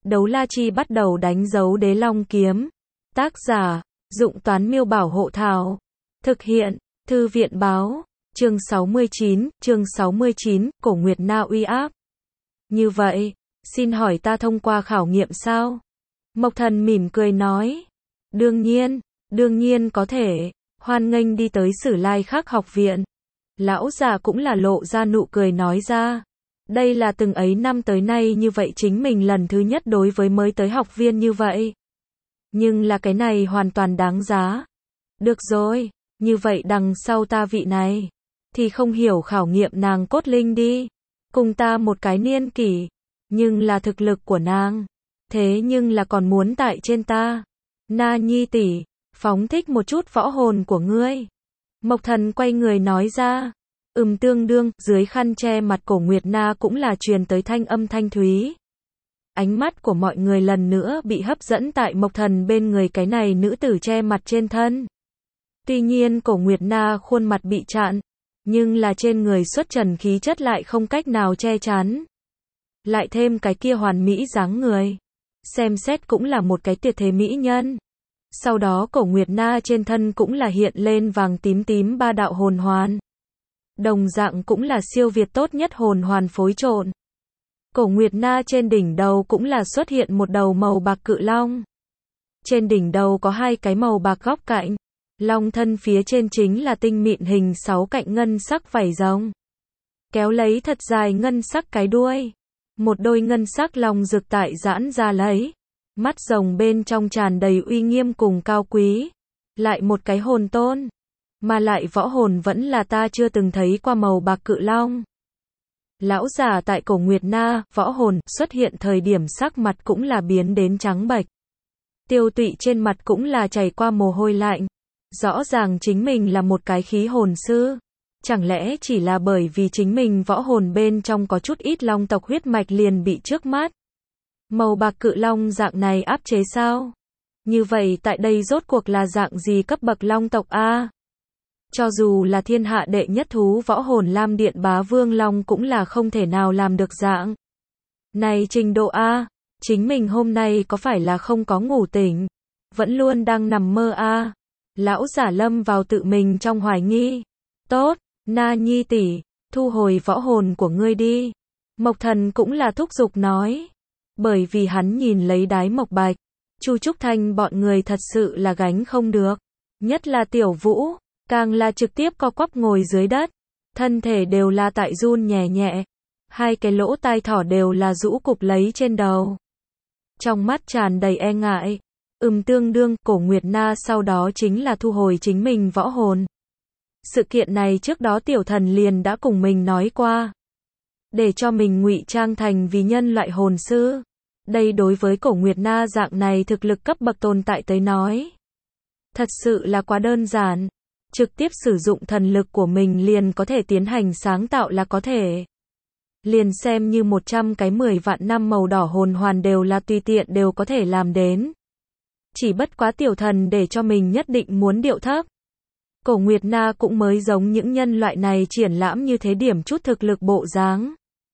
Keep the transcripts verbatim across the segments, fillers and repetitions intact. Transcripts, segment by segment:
Đấu la chi bắt đầu đánh dấu đế long kiếm. Tác giả, Dụng Toán Miêu Bảo Hộ Thảo. Thực hiện, Thư viện Báo. Chương sáu mươi chín, chương sáu mươi chín, Cổ Nguyệt Na uy áp. Như vậy, xin hỏi ta thông qua khảo nghiệm sao? Mộc Thần mỉm cười nói. Đương nhiên, đương nhiên có thể, hoan nghênh đi tới Sử Lai Khắc học viện. Lão già cũng là lộ ra nụ cười nói ra. Đây là từng ấy năm tới nay như vậy chính mình lần thứ nhất đối với mới tới học viên như vậy. Nhưng là cái này hoàn toàn đáng giá. Được rồi, như vậy đằng sau ta vị này, thì không hiểu khảo nghiệm nàng cốt linh đi. Cùng ta một cái niên kỷ, nhưng là thực lực của nàng. Thế nhưng là còn muốn tại trên ta. Na Nhi tỷ, phóng thích một chút võ hồn của ngươi. Mộc Thần quay người nói ra. Ừm tương đương, dưới khăn che mặt Cổ Nguyệt Na cũng là truyền tới thanh âm thanh thúy. Ánh mắt của mọi người lần nữa bị hấp dẫn tại Mộc Thần bên người cái này nữ tử che mặt trên thân. Tuy nhiên Cổ Nguyệt Na khuôn mặt bị chặn, nhưng là trên người xuất trần khí chất lại không cách nào che chắn. Lại thêm cái kia hoàn mỹ dáng người. Xem xét cũng là một cái tuyệt thế mỹ nhân. Sau đó Cổ Nguyệt Na trên thân cũng là hiện lên vàng tím tím ba đạo hồn hoàn. Đồng dạng cũng là siêu việt tốt nhất hồn hoàn phối trộn. Cổ Nguyệt Na trên đỉnh đầu cũng là xuất hiện một đầu màu bạc cự long. Trên đỉnh đầu có hai cái màu bạc góc cạnh. Long thân phía trên chính là tinh mịn hình sáu cạnh ngân sắc vảy rồng. Kéo lấy thật dài ngân sắc cái đuôi. Một đôi ngân sắc long rực tại giãn ra lấy. Mắt rồng bên trong tràn đầy uy nghiêm cùng cao quý. Lại một cái hồn tôn. Mà lại võ hồn vẫn là ta chưa từng thấy qua màu bạc cự long. Lão già tại Cổ Nguyệt Na, võ hồn, xuất hiện thời điểm sắc mặt cũng là biến đến trắng bệch. Tiêu Tụy trên mặt cũng là chảy qua mồ hôi lạnh. Rõ ràng chính mình là một cái khí hồn sư. Chẳng lẽ chỉ là bởi vì chính mình võ hồn bên trong có chút ít long tộc huyết mạch liền bị trước mắt. Màu bạc cự long dạng này áp chế sao? Như vậy tại đây rốt cuộc là dạng gì cấp bậc long tộc a? Cho dù là thiên hạ đệ nhất thú võ hồn Lam Điện Bá Vương Long cũng là không thể nào làm được dạng này trình độ a. Chính mình hôm nay có phải là không có ngủ tỉnh, vẫn luôn đang nằm mơ a? Lão giả lâm vào tự mình trong hoài nghi. Tốt, Na Nhi tỷ, thu hồi võ hồn của ngươi đi. Mộc Thần cũng là thúc giục nói. Bởi vì hắn nhìn lấy Đái Mộc Bạch, Chu Trúc Thanh bọn người thật sự là gánh không được. Nhất là Tiểu Vũ, càng là trực tiếp co quắp ngồi dưới đất. Thân thể đều là tại run nhẹ nhẹ. Hai cái lỗ tai thỏ đều là rũ cụp lấy trên đầu. Trong mắt tràn đầy e ngại. Ừm tương đương, Cổ Nguyệt Na sau đó chính là thu hồi chính mình võ hồn. Sự kiện này trước đó tiểu thần liền đã cùng mình nói qua. Để cho mình ngụy trang thành vì nhân loại hồn sư. Đây đối với Cổ Nguyệt Na dạng này thực lực cấp bậc tồn tại tới nói. Thật sự là quá đơn giản. Trực tiếp sử dụng thần lực của mình liền có thể tiến hành sáng tạo là có thể. Liền xem như một trăm cái mười vạn năm màu đỏ hồn hoàn đều là tùy tiện đều có thể làm đến. Chỉ bất quá tiểu thần để cho mình nhất định muốn điệu thấp. Cổ Nguyệt Na cũng mới giống những nhân loại này triển lãm như thế điểm chút thực lực bộ dáng.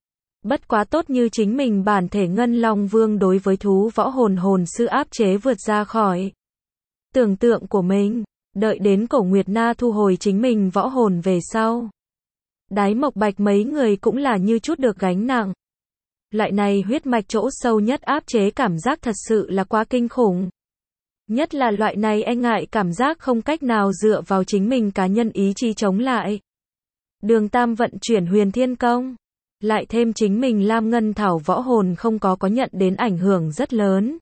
Bất quá tốt như chính mình bản thể Ngân Long Vương đối với thú võ hồn hồn sư áp chế vượt ra khỏi tưởng tượng của mình. Đợi đến Cổ Nguyệt Na thu hồi chính mình võ hồn về sau. Đái Mộc Bạch mấy người cũng là như chút được gánh nặng. Loại này huyết mạch chỗ sâu nhất áp chế cảm giác thật sự là quá kinh khủng. Nhất là loại này e ngại cảm giác không cách nào dựa vào chính mình cá nhân ý chí chống lại. Đường Tam vận chuyển Huyền Thiên Công. Lại thêm chính mình Lam Ngân Thảo võ hồn không có có nhận đến ảnh hưởng rất lớn.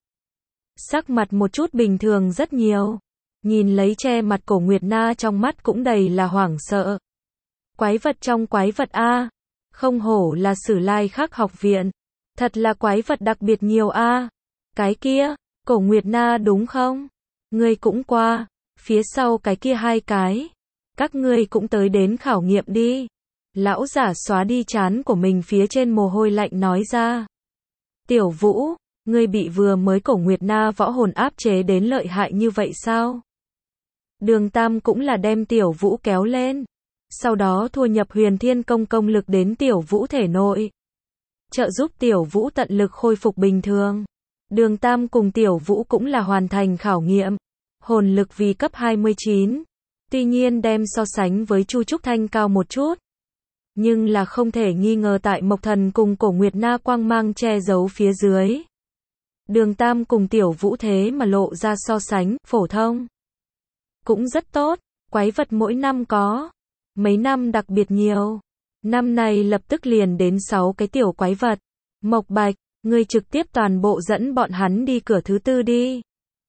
Sắc mặt một chút bình thường rất nhiều. Nhìn lấy che mặt Cổ Nguyệt Na trong mắt cũng đầy là hoảng sợ. Quái vật trong quái vật a, không hổ là Sử Lai Khắc học viện. Thật là quái vật đặc biệt nhiều a. Cái kia, Cổ Nguyệt Na đúng không? Ngươi cũng qua, phía sau cái kia hai cái. Các ngươi cũng tới đến khảo nghiệm đi. Lão giả xóa đi trán của mình phía trên mồ hôi lạnh nói ra. Tiểu Vũ, ngươi bị vừa mới Cổ Nguyệt Na võ hồn áp chế đến lợi hại như vậy sao? Đường Tam cũng là đem Tiểu Vũ kéo lên. Sau đó thua nhập Huyền Thiên Công công lực đến Tiểu Vũ thể nội. Trợ giúp Tiểu Vũ tận lực khôi phục bình thường. Đường Tam cùng Tiểu Vũ cũng là hoàn thành khảo nghiệm. Hồn lực vì cấp hai mươi chín. Tuy nhiên đem so sánh với Chu Trúc Thanh cao một chút. Nhưng là không thể nghi ngờ tại Mộc Thần cùng Cổ Nguyệt Na quang mang che giấu phía dưới. Đường Tam cùng Tiểu Vũ thế mà lộ ra so sánh, phổ thông. Cũng rất tốt, quái vật mỗi năm có. Mấy năm đặc biệt nhiều. Năm này lập tức liền đến sáu cái tiểu quái vật. Mộc Bạch, ngươi trực tiếp toàn bộ dẫn bọn hắn đi cửa thứ tư đi.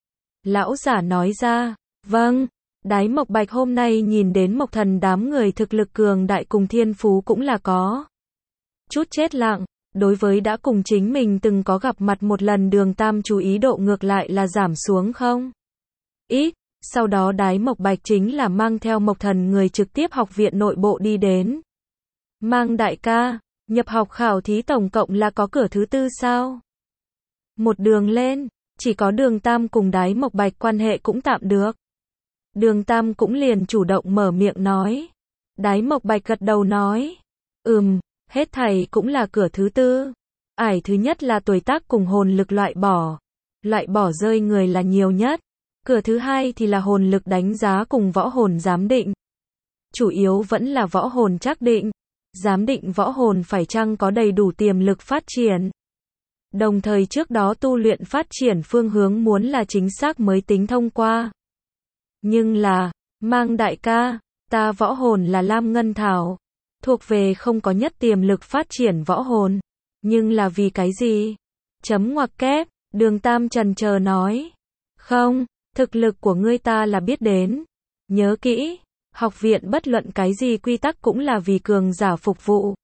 Lão giả nói ra, vâng. Đái Mộc Bạch hôm nay nhìn đến Mộc Thần đám người thực lực cường đại cùng thiên phú cũng là có chút chết lặng. Đối với đã cùng chính mình từng có gặp mặt một lần Đường Tam chú ý độ ngược lại là giảm xuống không ít. Sau đó Đái Mộc Bạch chính là mang theo Mộc Thần người trực tiếp học viện nội bộ đi đến. Mang đại ca, nhập học khảo thí tổng cộng là có cửa thứ tư sao? Một đường lên, chỉ có Đường Tam cùng Đái Mộc Bạch quan hệ cũng tạm được. Đường Tam cũng liền chủ động mở miệng nói. Đái Mộc Bạch gật đầu nói. Ừm, hết thảy cũng là cửa thứ tư. Ải thứ nhất là tuổi tác cùng hồn lực loại bỏ. Loại bỏ rơi người là nhiều nhất. Cửa thứ hai thì là hồn lực đánh giá cùng võ hồn giám định. Chủ yếu vẫn là võ hồn trắc định. Giám định võ hồn phải chăng có đầy đủ tiềm lực phát triển. Đồng thời trước đó tu luyện phát triển phương hướng muốn là chính xác mới tính thông qua. Nhưng là, mang đại ca, ta võ hồn là Lam Ngân Thảo. Thuộc về không có nhất tiềm lực phát triển võ hồn. Nhưng là vì cái gì? Chấm ngoặc kép, Đường Tam trần chờ nói. Không, thực lực của ngươi ta là biết đến. Nhớ kỹ, học viện bất luận cái gì quy tắc cũng là vì cường giả phục vụ.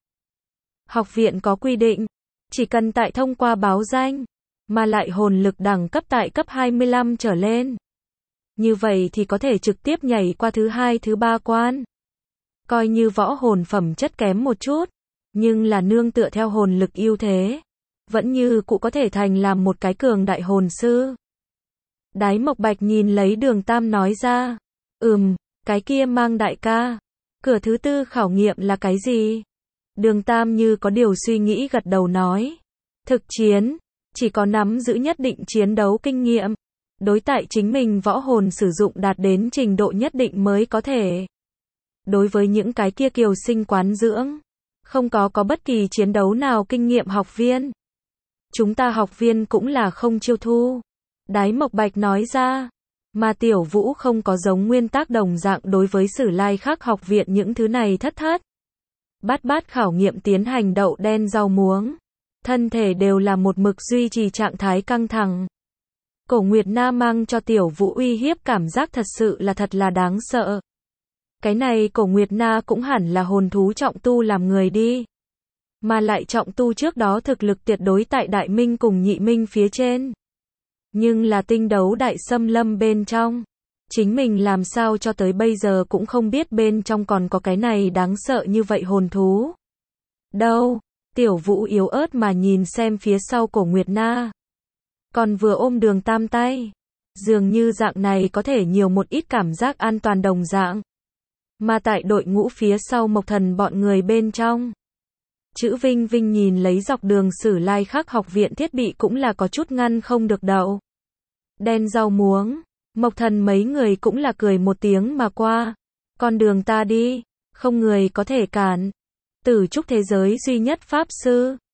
Học viện có quy định, chỉ cần tại thông qua báo danh, mà lại hồn lực đẳng cấp tại cấp hai mươi lăm trở lên. Như vậy thì có thể trực tiếp nhảy qua thứ hai thứ ba quan. Coi như võ hồn phẩm chất kém một chút, nhưng là nương tựa theo hồn lực ưu thế, vẫn như cụ có thể thành làm một cái cường đại hồn sư. Đái Mộc Bạch nhìn lấy Đường Tam nói ra, ừm, cái kia mang đại ca, cửa thứ tư khảo nghiệm là cái gì? Đường Tam như có điều suy nghĩ gật đầu nói, thực chiến, chỉ có nắm giữ nhất định chiến đấu kinh nghiệm, đối tại chính mình võ hồn sử dụng đạt đến trình độ nhất định mới có thể. Đối với những cái kia kiều sinh quán dưỡng, không có có bất kỳ chiến đấu nào kinh nghiệm học viên. Chúng ta học viên cũng là không chiêu thu. Đái Mộc Bạch nói ra, mà Tiểu Vũ không có giống nguyên tắc đồng dạng đối với Sử Lai Khắc học viện những thứ này thất thất. Bát bát khảo nghiệm tiến hành đậu đen rau muống. Thân thể đều là một mực duy trì trạng thái căng thẳng. Cổ Nguyệt Na mang cho Tiểu Vũ uy hiếp cảm giác thật sự là thật là đáng sợ. Cái này Cổ Nguyệt Na cũng hẳn là hồn thú trọng tu làm người đi. Mà lại trọng tu trước đó thực lực tuyệt đối tại Đại Minh cùng Nhị Minh phía trên. Nhưng là tinh đấu đại xâm lâm bên trong. Chính mình làm sao cho tới bây giờ cũng không biết bên trong còn có cái này đáng sợ như vậy hồn thú. Đâu? Tiểu Vũ yếu ớt mà nhìn xem phía sau Cổ Nguyệt Na. Còn vừa ôm Đường Tam tay. Dường như dạng này có thể nhiều một ít cảm giác an toàn đồng dạng. Mà tại đội ngũ phía sau Mộc Thần bọn người bên trong. Chữ Vinh Vinh nhìn lấy dọc đường Sử Lai Khắc học viện thiết bị cũng là có chút ngăn không được đậu. Đen rau muống. Mộc Thần mấy người cũng là cười một tiếng mà qua. Con đường ta đi. Không người có thể cản. Tử trúc thế giới duy nhất pháp sư.